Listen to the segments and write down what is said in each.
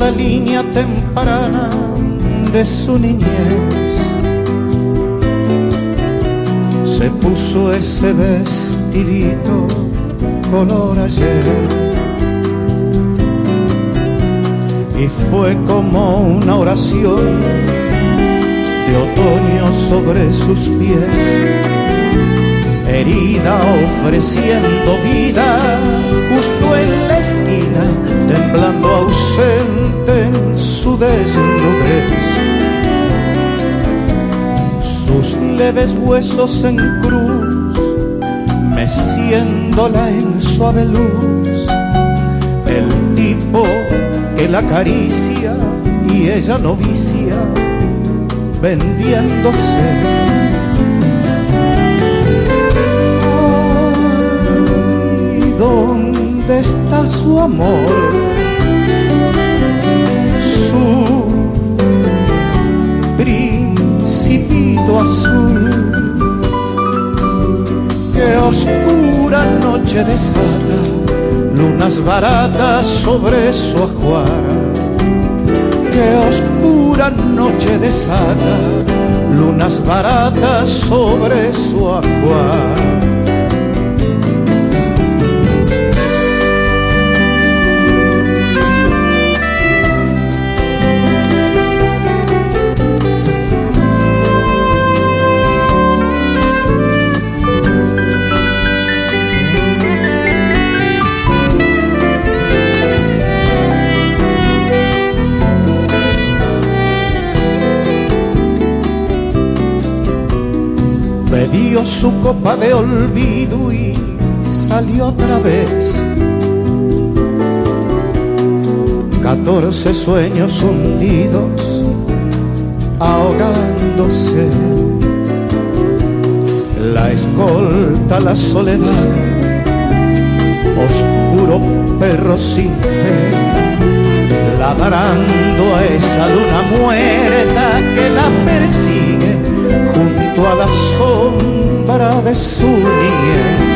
la línea temprana de su niñez. Se puso ese vestidito color ayer y fue como una oración de otoño sobre sus pies, herida ofreciendo vida justo en la esquina, temblando ausente en su desnudez. Sus leves huesos en cruz, meciéndola en suave luz, el tipo que la acaricia y ella novicia, vendiéndose. Ay, ¿dónde está su amor? Su principito azul. Qué oscura noche desata lunas baratas sobre su ajuar. Qué oscura noche desata lunas baratas sobre su ajuar. Bebió su copa de olvido y salió otra vez. 14 sueños hundidos, ahogándose. La escolta, la soledad, oscuro perro sin fe, ladrando a esa luna muerta que la persigue junto a la sombra de su niñez.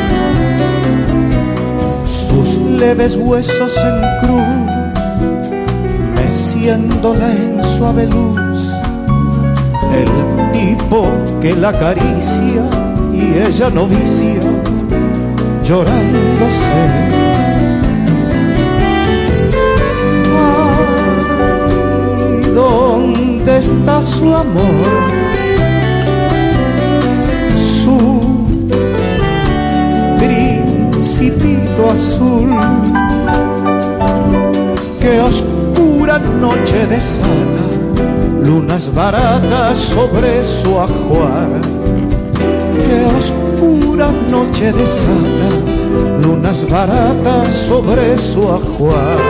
Sus leves huesos en cruz, meciéndola en suave luz, el tipo que la acaricia y ella novicia, llorándose. Ay, ¿dónde está su amor? Su principito azul. Qué oscura noche desata lunas baratas sobre su ajuar. Qué oscura noche desata lunas baratas sobre su ajuar.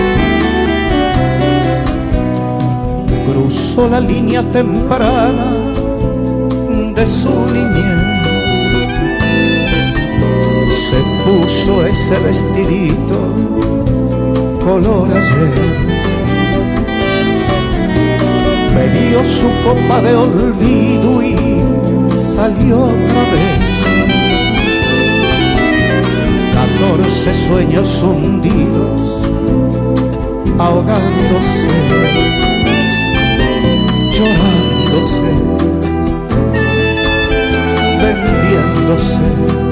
Cruzó la línea temprana de su niñez, se puso ese vestidito color ayer, bebió su copa de olvido y salió otra vez. 14 sueños hundidos, ahogándose, llorándose, vendiéndose.